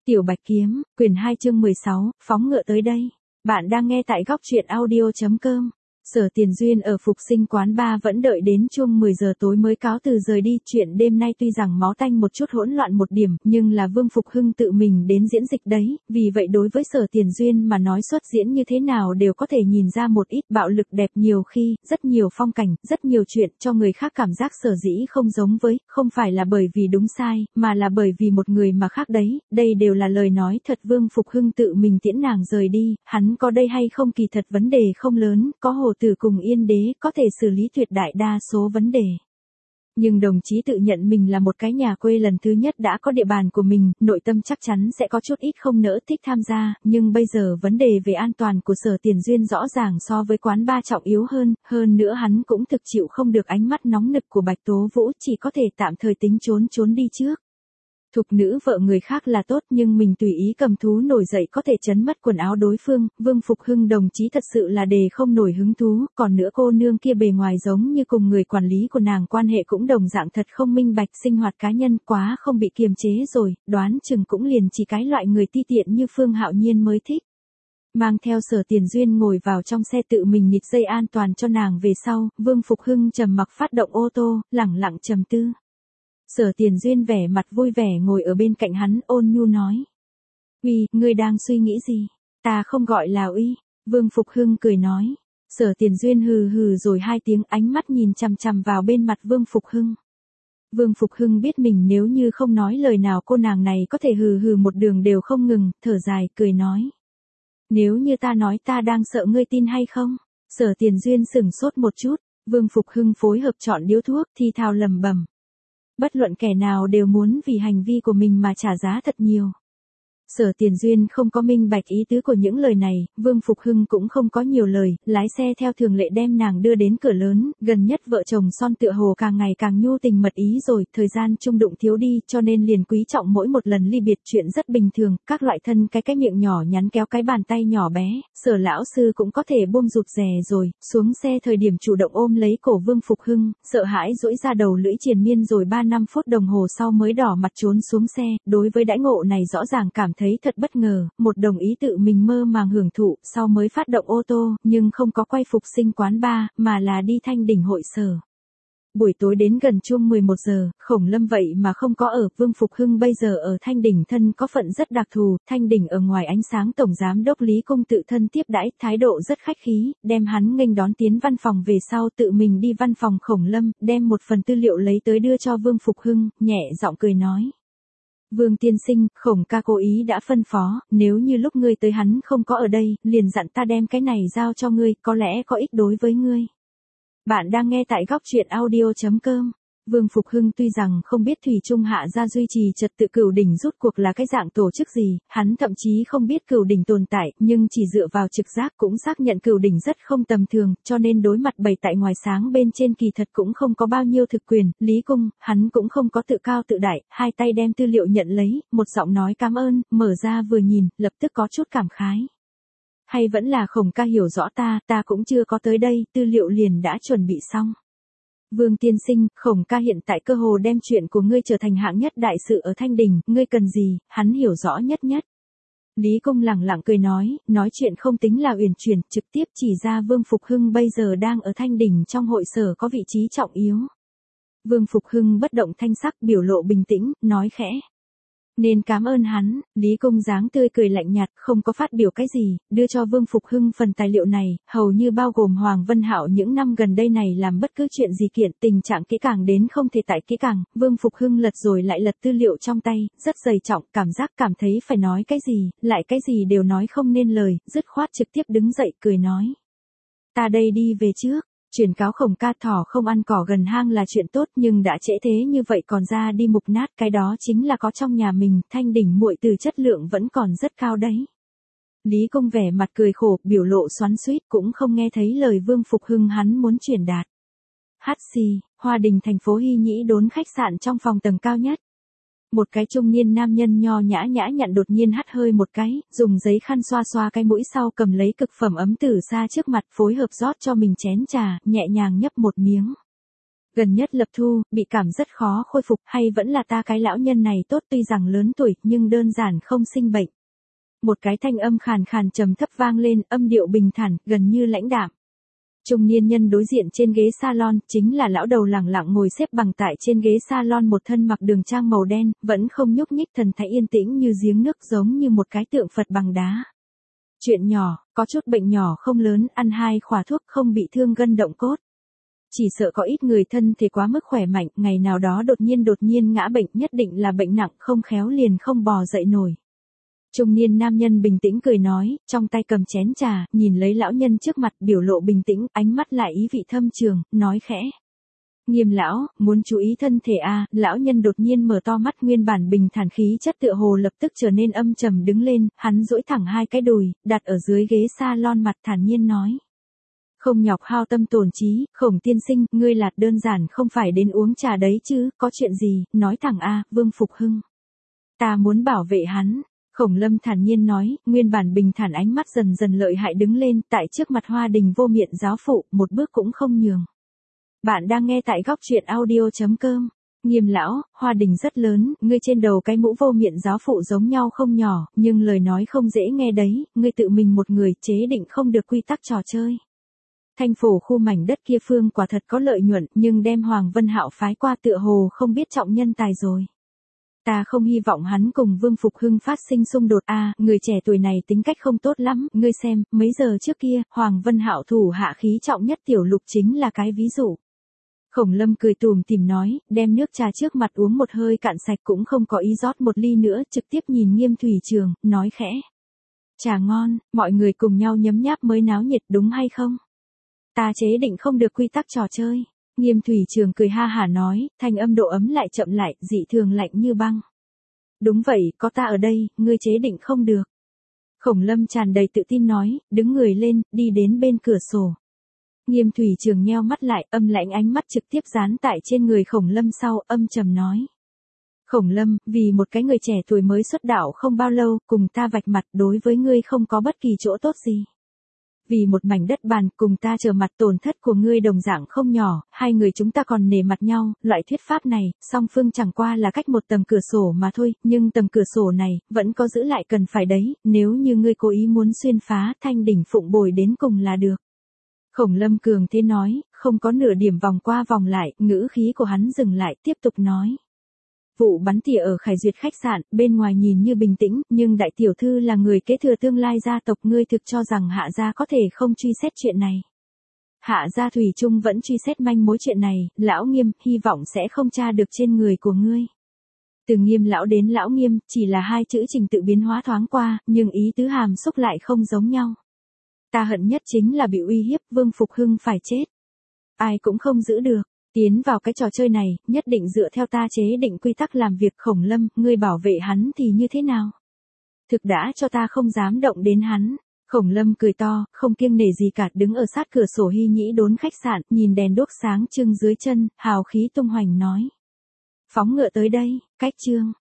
Tiểu Bạch Kiếm, quyển 2 chương 16, phóng ngựa tới đây. Bạn đang nghe tại góc truyện audio.com. Sở Tiền Duyên ở Phục Sinh quán bar vẫn đợi đến chuông 10 giờ tối mới cáo từ rời đi. Chuyện đêm nay tuy rằng máu tanh một chút hỗn loạn một điểm, nhưng là Vương Phục Hưng tự mình đến diễn dịch đấy, vì vậy đối với Sở Tiền Duyên mà nói xuất diễn như thế nào đều có thể nhìn ra một ít bạo lực đẹp nhiều khi, rất nhiều phong cảnh, rất nhiều chuyện cho người khác cảm giác sở dĩ không giống với, không phải là bởi vì đúng sai, mà là bởi vì một người mà khác đấy, đây đều là lời nói thật. Vương Phục Hưng tự mình tiễn nàng rời đi, hắn có đây hay không kỳ thật vấn đề không lớn, có Hồ Tử cùng Yên Đế có thể xử lý tuyệt đại đa số vấn đề. Nhưng đồng chí tự nhận mình là một cái nhà quê lần thứ nhất đã có địa bàn của mình, nội tâm chắc chắn sẽ có chút ít không nỡ thích tham gia, nhưng bây giờ vấn đề về an toàn của Sở Tiền Duyên rõ ràng so với quán bar trọng yếu hơn nữa hắn cũng thực chịu không được ánh mắt nóng nực của Bạch Tố Vũ, chỉ có thể tạm thời tính trốn đi trước. Thục nữ vợ người khác là tốt nhưng mình tùy ý cầm thú nổi dậy có thể chấn mất quần áo đối phương, Vương Phục Hưng đồng chí thật sự là đề không nổi hứng thú, còn nữa cô nương kia bề ngoài giống như cùng người quản lý của nàng quan hệ cũng đồng dạng thật không minh bạch, sinh hoạt cá nhân quá không bị kiềm chế rồi, đoán chừng cũng liền chỉ cái loại người ti tiện như Phương Hạo Nhiên mới thích. Mang theo Sở Tiền Duyên ngồi vào trong xe tự mình nhịt dây an toàn cho nàng về sau, Vương Phục Hưng trầm mặc phát động ô tô, lẳng lặng trầm tư. Sở Tiền Duyên vẻ mặt vui vẻ ngồi ở bên cạnh hắn ôn nhu nói. Uy, ngươi đang suy nghĩ gì? Ta không gọi là uy. Vương Phục Hưng cười nói. Sở Tiền Duyên hừ hừ rồi hai tiếng ánh mắt nhìn chằm chằm vào bên mặt Vương Phục Hưng. Vương Phục Hưng biết mình nếu như không nói lời nào cô nàng này có thể hừ hừ một đường đều không ngừng, thở dài, cười nói. Nếu như ta nói ta đang sợ ngươi tin hay không? Sở Tiền Duyên sửng sốt một chút, Vương Phục Hưng phối hợp chọn điếu thuốc thi thào lẩm bẩm. Bất luận kẻ nào đều muốn vì hành vi của mình mà trả giá thật nhiều. Sở Tiền Duyên không có minh bạch ý tứ của những lời này, Vương Phục Hưng cũng không có nhiều lời, lái xe theo thường lệ đem nàng đưa đến cửa lớn, gần nhất vợ chồng son tựa hồ càng ngày càng nhu tình mật ý rồi, thời gian chung đụng thiếu đi cho nên liền quý trọng mỗi một lần ly biệt, chuyện rất bình thường, các loại thân cái miệng nhỏ nhắn kéo cái bàn tay nhỏ bé, Sở lão sư cũng có thể buông rụt rè rồi, xuống xe thời điểm chủ động ôm lấy cổ Vương Phục Hưng, sợ hãi duỗi ra đầu lưỡi triền miên rồi 3-5 phút đồng hồ sau mới đỏ mặt trốn xuống xe, đối với đãi ngộ này rõ ràng cảm thấy thật bất ngờ, một đồng ý tự mình mơ màng hưởng thụ, sau mới phát động ô tô, nhưng không có quay Phục Sinh quán bar, mà là đi Thanh Đỉnh hội sở. Buổi tối đến gần chuông 11 giờ, Khổng Lâm vậy mà không có ở, Vương Phục Hưng bây giờ ở Thanh Đỉnh thân có phận rất đặc thù, Thanh Đỉnh ở ngoài ánh sáng tổng giám đốc Lý Cung tự thân tiếp đãi, thái độ rất khách khí, đem hắn nghênh đón tiến văn phòng về sau tự mình đi văn phòng Khổng Lâm, đem một phần tư liệu lấy tới đưa cho Vương Phục Hưng, nhẹ giọng cười nói. Vương tiên sinh, Khổng ca cố ý đã phân phó, nếu như lúc ngươi tới hắn không có ở đây, liền dặn ta đem cái này giao cho ngươi, có lẽ có ích đối với ngươi. Bạn đang nghe tại góc truyện audio.com. Vương Phục Hưng tuy rằng không biết Thủy Trung Hạ gia duy trì trật tự Cửu Đỉnh rút cuộc là cái dạng tổ chức gì, hắn thậm chí không biết Cửu Đỉnh tồn tại, nhưng chỉ dựa vào trực giác cũng xác nhận Cửu Đỉnh rất không tầm thường, cho nên đối mặt bày tại ngoài sáng bên trên kỳ thật cũng không có bao nhiêu thực quyền, Lý Cung, hắn cũng không có tự cao tự đại, hai tay đem tư liệu nhận lấy, một giọng nói cảm ơn, mở ra vừa nhìn, lập tức có chút cảm khái. Hay vẫn là Khổng ca hiểu rõ ta cũng chưa có tới đây, tư liệu liền đã chuẩn bị xong. Vương tiên sinh, Khổng ca hiện tại cơ hồ đem chuyện của ngươi trở thành hạng nhất đại sự ở Thanh Đỉnh, ngươi cần gì, hắn hiểu rõ nhất. Lý Cung lẳng lặng cười nói chuyện không tính là uyển chuyển, trực tiếp chỉ ra Vương Phục Hưng bây giờ đang ở Thanh Đỉnh trong hội sở có vị trí trọng yếu. Vương Phục Hưng bất động thanh sắc, biểu lộ bình tĩnh, nói khẽ. Nên cảm ơn hắn, Lý Cung dáng tươi cười lạnh nhạt, không có phát biểu cái gì, đưa cho Vương Phục Hưng phần tài liệu này, hầu như bao gồm Hoàng Vân Hạo những năm gần đây này làm bất cứ chuyện gì kiện, tình trạng kỹ càng đến không thể tại kỹ càng, Vương Phục Hưng lật rồi lại lật tư liệu trong tay, rất dày trọng, cảm thấy phải nói cái gì, lại cái gì đều nói không nên lời, dứt khoát trực tiếp đứng dậy cười nói. Ta đây đi về trước. Truyền cáo Khổng ca thỏ không ăn cỏ gần hang là chuyện tốt nhưng đã trễ thế như vậy còn ra đi mục nát, cái đó chính là có trong nhà mình, Thanh Đỉnh muội từ chất lượng vẫn còn rất cao đấy. Lý Cung vẻ mặt cười khổ, biểu lộ xoắn xuýt cũng không nghe thấy lời Vương Phục Hưng hắn muốn truyền đạt. Hoa Đình thành phố Hy Nhĩ đốn khách sạn trong phòng tầng cao nhất. Một cái trung niên nam nhân nho nhã nhặn đột nhiên hắt hơi một cái, dùng giấy khăn xoa xoa cái mũi sau cầm lấy cực phẩm ấm từ xa trước mặt phối hợp rót cho mình chén trà, nhẹ nhàng nhấp một miếng. Gần nhất lập thu, bị cảm rất khó khôi phục hay vẫn là ta cái lão nhân này tốt tuy rằng lớn tuổi nhưng đơn giản không sinh bệnh. Một cái thanh âm khàn khàn trầm thấp vang lên, âm điệu bình thản, gần như lãnh đạm. Trung niên nhân đối diện trên ghế salon, chính là lão đầu lẳng lặng ngồi xếp bằng tại trên ghế salon, một thân mặc đường trang màu đen, vẫn không nhúc nhích, thần thái yên tĩnh như giếng nước, giống như một cái tượng Phật bằng đá. Chuyện nhỏ, có chút bệnh nhỏ không lớn, ăn 2 khỏa thuốc không bị thương gân động cốt. Chỉ sợ có ít người thân thể quá mức khỏe mạnh, ngày nào đó đột nhiên ngã bệnh, nhất định là bệnh nặng, không khéo liền không bò dậy nổi. Trung niên nam nhân bình tĩnh cười nói, trong tay cầm chén trà, nhìn lấy lão nhân trước mặt, biểu lộ bình tĩnh, ánh mắt lại ý vị thâm trường, nói khẽ. Nghiêm lão, muốn chú ý thân thể à, lão nhân đột nhiên mở to mắt, nguyên bản bình thản khí chất tựa hồ lập tức trở nên âm trầm đứng lên, hắn duỗi thẳng 2 cái đùi, đặt ở dưới ghế salon, mặt thản nhiên nói. Không nhọc hao tâm tổn trí, Khổng tiên sinh, ngươi lạt đơn giản không phải đến uống trà đấy chứ, có chuyện gì, nói thẳng a, Vương Phục Hưng. Ta muốn bảo vệ hắn. Khổng Lâm thản nhiên nói, nguyên bản bình thản ánh mắt dần dần lợi hại đứng lên, tại trước mặt Hoa Đình Vô Miện giáo phụ, một bước cũng không nhường. Bạn đang nghe tại góc truyện audio.com. Nghiêm lão, Hoa Đình rất lớn, ngươi trên đầu cái mũ Vô Miện giáo phụ giống nhau không nhỏ, nhưng lời nói không dễ nghe đấy, ngươi tự mình một người chế định không được quy tắc trò chơi. Thanh phủ khu mảnh đất kia phương quả thật có lợi nhuận, nhưng đem Hoàng Vân Hạo phái qua tựa hồ không biết trọng nhân tài rồi. Ta không hy vọng hắn cùng Vương Phục Hưng phát sinh xung đột a, người trẻ tuổi này tính cách không tốt lắm, ngươi xem, mấy giờ trước kia, Hoàng Vân Hạo thủ hạ khí trọng nhất Tiểu Lục chính là cái ví dụ. Khổng Lâm cười tủm tỉm nói, đem nước trà trước mặt uống một hơi cạn sạch, cũng không có ý rót một ly nữa, trực tiếp nhìn Nghiêm Thủy Trường, nói khẽ. Trà ngon, mọi người cùng nhau nhấm nháp mới náo nhiệt, đúng hay không? Ta chế định không được quy tắc trò chơi. Nghiêm Thủy Trường cười ha hả nói, thanh âm độ ấm lại chậm lại, dị thường lạnh như băng. Đúng vậy, có ta ở đây, ngươi chế định không được. Khổng Lâm tràn đầy tự tin nói, đứng người lên, đi đến bên cửa sổ. Nghiêm Thủy Trường nheo mắt lại, âm lãnh ánh mắt trực tiếp dán tại trên người Khổng Lâm sau, âm trầm nói. Khổng Lâm, vì một cái người trẻ tuổi mới xuất đạo không bao lâu, cùng ta vạch mặt, đối với ngươi không có bất kỳ chỗ tốt gì. Vì một mảnh đất bàn, cùng ta trở mặt, tổn thất của ngươi đồng dạng không nhỏ, 2 người chúng ta còn nể mặt nhau, loại thuyết pháp này, song phương chẳng qua là cách một tầng cửa sổ mà thôi, nhưng tầng cửa sổ này, vẫn có giữ lại cần phải đấy, nếu như ngươi cố ý muốn xuyên phá, thanh đỉnh phụng bồi đến cùng là được. Khổng Lâm cường thế nói, không có nửa điểm vòng qua vòng lại, ngữ khí của hắn dừng lại, tiếp tục nói. Vụ bắn tỉa ở Khải Duyệt khách sạn, bên ngoài nhìn như bình tĩnh, nhưng đại tiểu thư là người kế thừa tương lai gia tộc, ngươi thực cho rằng Hạ gia có thể không truy xét chuyện này. Hạ gia thủy chung vẫn truy xét manh mối chuyện này, lão Nghiêm, hy vọng sẽ không tra được trên người của ngươi. Từ Nghiêm lão đến lão Nghiêm, chỉ là 2 chữ trình tự biến hóa thoáng qua, nhưng ý tứ hàm xúc lại không giống nhau. Ta hận nhất chính là bị uy hiếp, Vương Phục Hưng phải chết. Ai cũng không giữ được. Tiến vào cái trò chơi này, nhất định dựa theo ta chế định quy tắc làm việc. Khổng Lâm, ngươi bảo vệ hắn thì như thế nào? Thực đã cho ta không dám động đến hắn. Khổng Lâm cười to, không kiêng nể gì cả, đứng ở sát cửa sổ Hy Nhĩ Đốn khách sạn, nhìn đèn đuốc sáng trưng dưới chân, hào khí tung hoành nói. Phóng ngựa tới đây, cách chương.